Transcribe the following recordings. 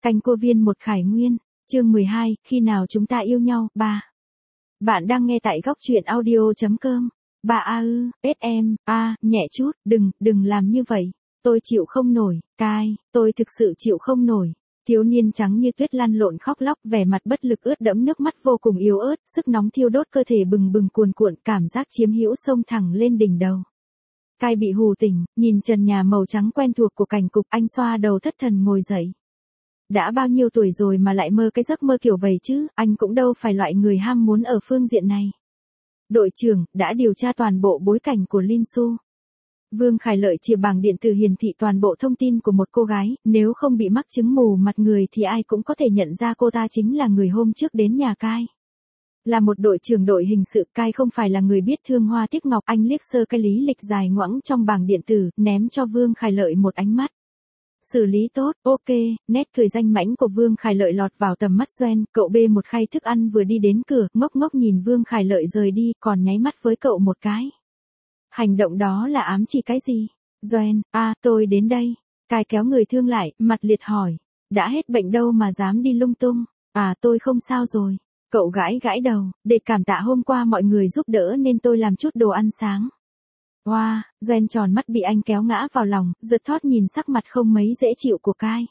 Canh cô viên một Khải Nguyên, chương 12, khi nào chúng ta yêu nhau, 3. Bạn đang nghe tại góc truyện audio.com. Bà nhẹ chút, đừng làm như vậy. Tôi chịu không nổi, cai, tôi thực sự chịu không nổi. Thiếu niên trắng như tuyết lăn lộn khóc lóc, vẻ mặt bất lực ướt đẫm nước mắt vô cùng yếu ớt, sức nóng thiêu đốt cơ thể bừng bừng cuồn cuộn, cảm giác chiếm hữu xông thẳng lên đỉnh đầu. Cai bị hù tỉnh, nhìn trần nhà màu trắng quen thuộc của cảnh cục, anh xoa đầu thất thần ngồi dậy. Đã bao nhiêu tuổi rồi mà lại mơ cái giấc mơ kiểu vậy chứ, anh cũng đâu phải loại người ham muốn ở phương diện này. Đội trưởng đã điều tra toàn bộ bối cảnh của Linh Xu. Vương Khải Lợi chìa bảng điện tử hiển thị toàn bộ thông tin của một cô gái, nếu không bị mắc chứng mù mặt người thì ai cũng có thể nhận ra cô ta chính là người hôm trước đến nhà Cai. Là một đội trưởng đội hình sự, Cai không phải là người biết thương hoa tiếc ngọc, anh liếc sơ cái lý lịch dài ngoẵng trong bảng điện tử, ném cho Vương Khải Lợi một ánh mắt. Xử lý tốt, ok, nét cười danh mãnh của Vương Khải Lợi lọt vào tầm mắt Doan, cậu bê một khay thức ăn vừa đi đến cửa, ngốc ngốc nhìn Vương Khải Lợi rời đi, còn nháy mắt với cậu một cái. Hành động đó là ám chỉ cái gì? Doan, tôi đến đây. Cai kéo người thương lại, mặt liệt hỏi. Đã hết bệnh đâu mà dám đi lung tung. Tôi không sao rồi. Cậu gãi gãi đầu, để cảm tạ hôm qua mọi người giúp đỡ nên tôi làm chút đồ ăn sáng. Wow, Doan tròn mắt bị anh kéo ngã vào lòng, giật thót nhìn sắc mặt không mấy dễ chịu của Cai.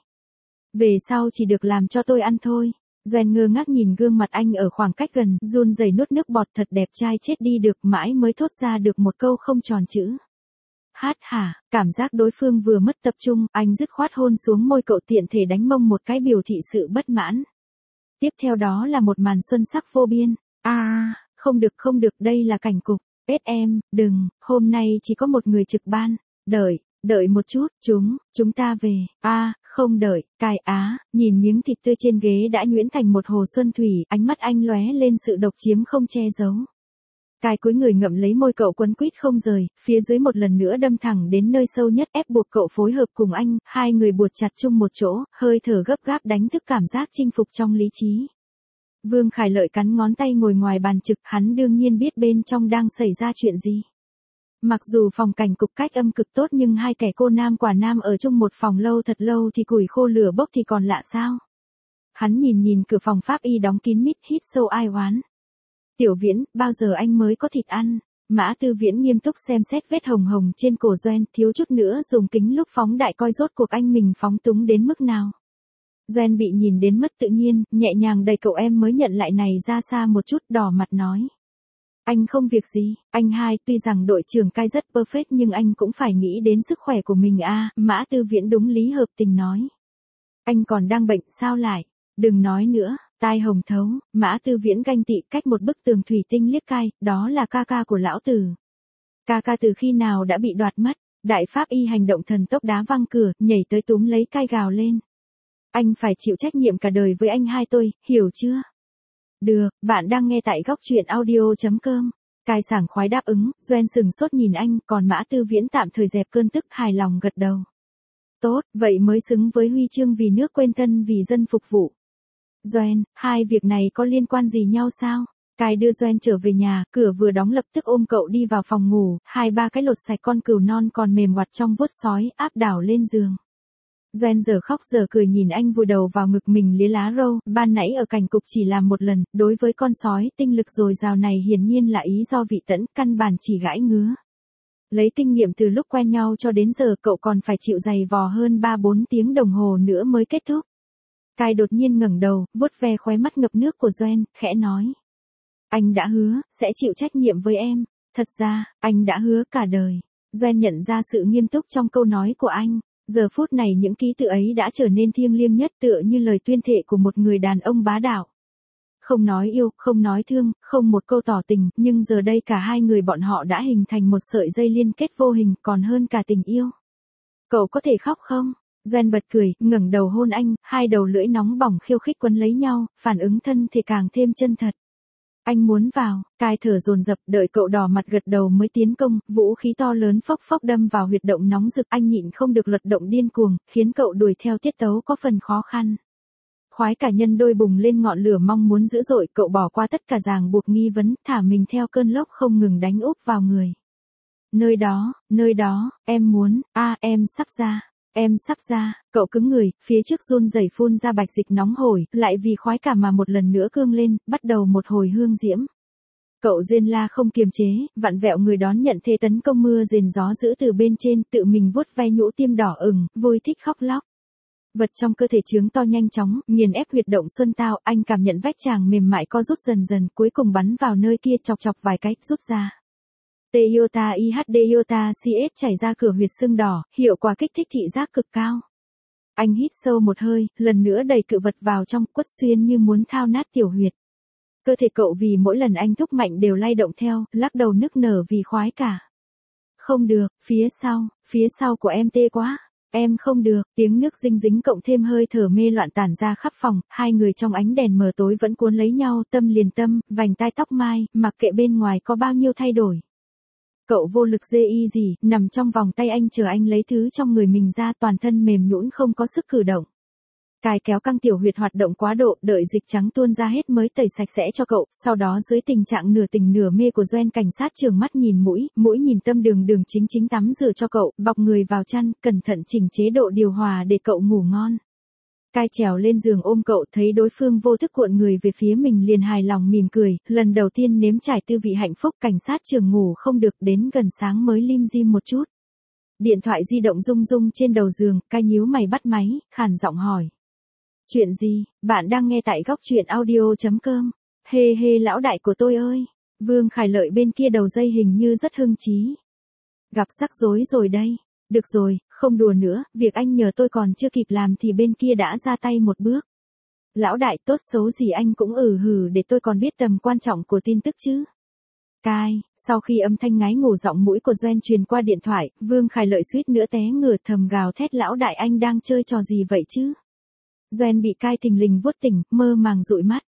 Về sau chỉ được làm cho tôi ăn thôi. Doan ngơ ngác nhìn gương mặt anh ở khoảng cách gần, run rẩy nuốt nước bọt, thật đẹp trai chết đi được, mãi mới thốt ra được một câu không tròn chữ. Hát hả, cảm giác đối phương vừa mất tập trung, anh dứt khoát hôn xuống môi cậu, tiện thể đánh mông một cái biểu thị sự bất mãn. Tiếp theo đó là một màn xuân sắc vô biên. Không được, đây là cảnh cục. Đừng, hôm nay chỉ có một người trực ban. Đợi một chút, chúng ta về. Không đợi, Cai nhìn miếng thịt tươi trên ghế đã nhuyễn thành một hồ xuân thủy, ánh mắt anh lóe lên sự độc chiếm không che giấu. Cai cúi người ngậm lấy môi cậu quấn quýt không rời, phía dưới một lần nữa đâm thẳng đến nơi sâu nhất, ép buộc cậu phối hợp cùng anh, hai người buộc chặt chung một chỗ, hơi thở gấp gáp đánh thức cảm giác chinh phục trong lý trí. Vương Khải Lợi cắn ngón tay ngồi ngoài bàn trực, hắn đương nhiên biết bên trong đang xảy ra chuyện gì. Mặc dù phòng cảnh cục cách âm cực tốt nhưng hai kẻ cô nam quả nam ở chung một phòng lâu thật lâu thì củi khô lửa bốc thì còn lạ sao. Hắn nhìn cửa phòng pháp y đóng kín mít, hít sâu ai oán. Tiểu Viễn, bao giờ anh mới có thịt ăn? Mã Tư Viễn nghiêm túc xem xét vết hồng hồng trên cổ Doan, thiếu chút nữa dùng kính lúp phóng đại coi rốt cuộc anh mình phóng túng đến mức nào. Doan bị nhìn đến mất tự nhiên, nhẹ nhàng đẩy cậu em mới nhận lại này ra xa một chút, đỏ mặt nói. Anh không việc gì, anh hai, tuy rằng đội trưởng Cai rất perfect nhưng anh cũng phải nghĩ đến sức khỏe của mình Mã Tư Viễn đúng lý hợp tình nói. Anh còn đang bệnh sao lại, đừng nói nữa, tai hồng thấu, Mã Tư Viễn ganh tị cách một bức tường thủy tinh liếc Cai, đó là ca ca của lão tử. Ca ca từ khi nào đã bị đoạt mất, đại pháp y hành động thần tốc đá văng cửa, nhảy tới túm lấy Cai gào lên. Anh phải chịu trách nhiệm cả đời với anh hai tôi, hiểu chưa? Được, bạn đang nghe tại góc truyện audio.com. Cai sảng khoái đáp ứng, Doan sừng sốt nhìn anh, còn Mã Tư Viễn tạm thời dẹp cơn tức, hài lòng gật đầu. Tốt, vậy mới xứng với huy chương vì nước quên thân vì dân phục vụ. Doan, hai việc này có liên quan gì nhau sao? Cai đưa Doan trở về nhà, cửa vừa đóng lập tức ôm cậu đi vào phòng ngủ, 2-3 cái lột sạch con cừu non còn mềm oặt trong vuốt sói, áp đảo lên giường. Doan giờ khóc giờ cười nhìn anh vùi đầu vào ngực mình lía lá râu, ban nãy ở cảnh cục chỉ làm một lần, đối với con sói tinh lực dồi dào này hiển nhiên là ý do vị tẫn, căn bản chỉ gãi ngứa. Lấy kinh nghiệm từ lúc quen nhau cho đến giờ cậu còn phải chịu giày vò hơn 3-4 tiếng đồng hồ nữa mới kết thúc. Cai đột nhiên ngẩng đầu, vuốt ve khóe mắt ngập nước của Doan, khẽ nói. Anh đã hứa, sẽ chịu trách nhiệm với em. Thật ra, anh đã hứa cả đời. Doan nhận ra sự nghiêm túc trong câu nói của anh. Giờ phút này những ký tự ấy đã trở nên thiêng liêng nhất, tựa như lời tuyên thệ của một người đàn ông bá đạo. Không nói yêu, không nói thương, không một câu tỏ tình, nhưng giờ đây cả hai người bọn họ đã hình thành một sợi dây liên kết vô hình, còn hơn cả tình yêu. Cậu có thể khóc không? Doan bật cười, ngẩng đầu hôn anh, hai đầu lưỡi nóng bỏng khiêu khích quấn lấy nhau, phản ứng thân thể càng thêm chân thật. Anh muốn vào, Cai thở dồn dập, đợi cậu đỏ mặt gật đầu mới tiến công, vũ khí to lớn phốc phốc đâm vào huyệt động nóng rực, anh nhịn không được lật động điên cuồng, khiến cậu đuổi theo tiết tấu có phần khó khăn. Khoái cả nhân đôi bùng lên ngọn lửa mong muốn dữ dội, cậu bỏ qua tất cả ràng buộc nghi vấn, thả mình theo cơn lốc không ngừng đánh úp vào người. Nơi đó, em muốn, em sắp ra. Em sắp ra, cậu cứng người, phía trước run rẩy phun ra bạch dịch nóng hổi, lại vì khoái cảm mà một lần nữa cương lên, bắt đầu một hồi hương diễm. Cậu rên la không kiềm chế, vặn vẹo người đón nhận thế tấn công mưa rền gió giữ từ bên trên, tự mình vuốt ve nhũ tiêm đỏ ửng, vui thích khóc lóc. Vật trong cơ thể trướng to nhanh chóng, nghiền ép huyệt động xuân tao, anh cảm nhận vách chàng mềm mại co rút dần dần, cuối cùng bắn vào nơi kia chọc chọc vài cái, rút ra. Toyota IHD Iota CS chảy ra cửa huyệt xương đỏ, hiệu quả kích thích thị giác cực cao. Anh hít sâu một hơi, lần nữa đẩy cự vật vào trong, quất xuyên như muốn thao nát tiểu huyệt. Cơ thể cậu vì mỗi lần anh thúc mạnh đều lay động theo, lắc đầu nức nở vì khoái cả. Không được, phía sau của em tê quá. Em không được, tiếng nước dinh dính cộng thêm hơi thở mê loạn tản ra khắp phòng, hai người trong ánh đèn mờ tối vẫn cuốn lấy nhau, tâm liền tâm, vành tai tóc mai, mặc kệ bên ngoài có bao nhiêu thay đổi. Cậu vô lực dê y gì, nằm trong vòng tay anh chờ anh lấy thứ trong người mình ra, toàn thân mềm nhũn không có sức cử động. Cài kéo căng tiểu huyệt hoạt động quá độ, đợi dịch trắng tuôn ra hết mới tẩy sạch sẽ cho cậu, sau đó dưới tình trạng nửa tỉnh nửa mê của Doan cảnh sát trường mắt nhìn mũi nhìn tâm đường chính chính tắm rửa cho cậu, bọc người vào chăn, cẩn thận chỉnh chế độ điều hòa để cậu ngủ ngon. Cai trèo lên giường ôm cậu, thấy đối phương vô thức cuộn người về phía mình liền hài lòng mỉm cười, lần đầu tiên nếm trải tư vị hạnh phúc. Cảnh sát trường ngủ không được, đến gần sáng mới lim dim một chút. Điện thoại di động rung rung trên đầu giường, Cai nhíu mày bắt máy, khàn giọng hỏi. Chuyện gì, bạn đang nghe tại góc truyện audio.com. Hê hê lão đại của tôi ơi. Vương Khải Lợi bên kia đầu dây hình như rất hưng chí. Gặp rắc rối rồi đây. Được rồi, không đùa nữa, việc anh nhờ tôi còn chưa kịp làm thì bên kia đã ra tay một bước. Lão đại tốt xấu gì anh cũng hừ để tôi còn biết tầm quan trọng của tin tức chứ. Cai, sau khi âm thanh ngái ngủ giọng mũi của Doan truyền qua điện thoại, Vương Khải Lợi suýt nữa té ngửa thầm gào thét lão đại anh đang chơi trò gì vậy chứ? Doan bị Cai thình lình vuốt tỉnh, mơ màng dụi mắt.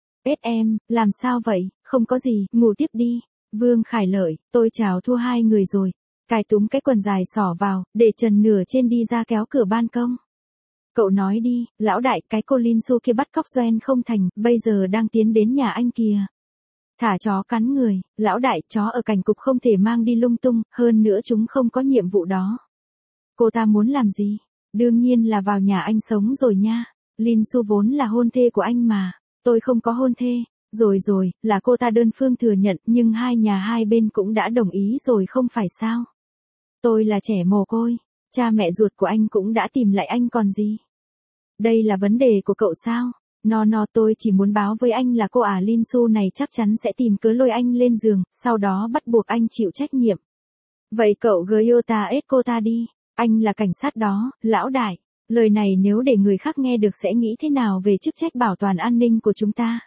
Em, làm sao vậy, không có gì, ngủ tiếp đi. Vương Khải Lợi, tôi chào thua hai người rồi. Cai túm cái quần dài xỏ vào, để trần nửa trên đi ra kéo cửa ban công. Cậu nói đi, lão đại, cái cô Linh Su kia bắt cóc Doan không thành, bây giờ đang tiến đến nhà anh kìa. Thả chó cắn người, lão đại, chó ở cảnh cục không thể mang đi lung tung, hơn nữa chúng không có nhiệm vụ đó. Cô ta muốn làm gì? Đương nhiên là vào nhà anh sống rồi nha. Linh Su vốn là hôn thê của anh mà. Tôi không có hôn thê. Rồi, là cô ta đơn phương thừa nhận, nhưng hai nhà hai bên cũng đã đồng ý rồi không phải sao? Tôi là trẻ mồ côi. Cha mẹ ruột của anh cũng đã tìm lại anh còn gì. Đây là vấn đề của cậu sao? No, tôi chỉ muốn báo với anh là cô Linh Su này chắc chắn sẽ tìm cớ lôi anh lên giường, sau đó bắt buộc anh chịu trách nhiệm. Vậy cậu Toyota ết cô ta đi. Anh là cảnh sát đó, lão đại. Lời này nếu để người khác nghe được sẽ nghĩ thế nào về chức trách bảo toàn an ninh của chúng ta?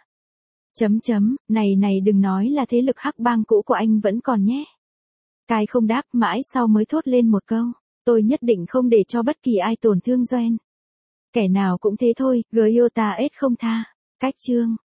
Này đừng nói là thế lực hắc bang cũ của anh vẫn còn nhé. Cai không đáp, mãi sau mới thốt lên một câu. Tôi nhất định không để cho bất kỳ ai tổn thương Doan. Kẻ nào cũng thế thôi, Toyota ết không tha. Cách chương.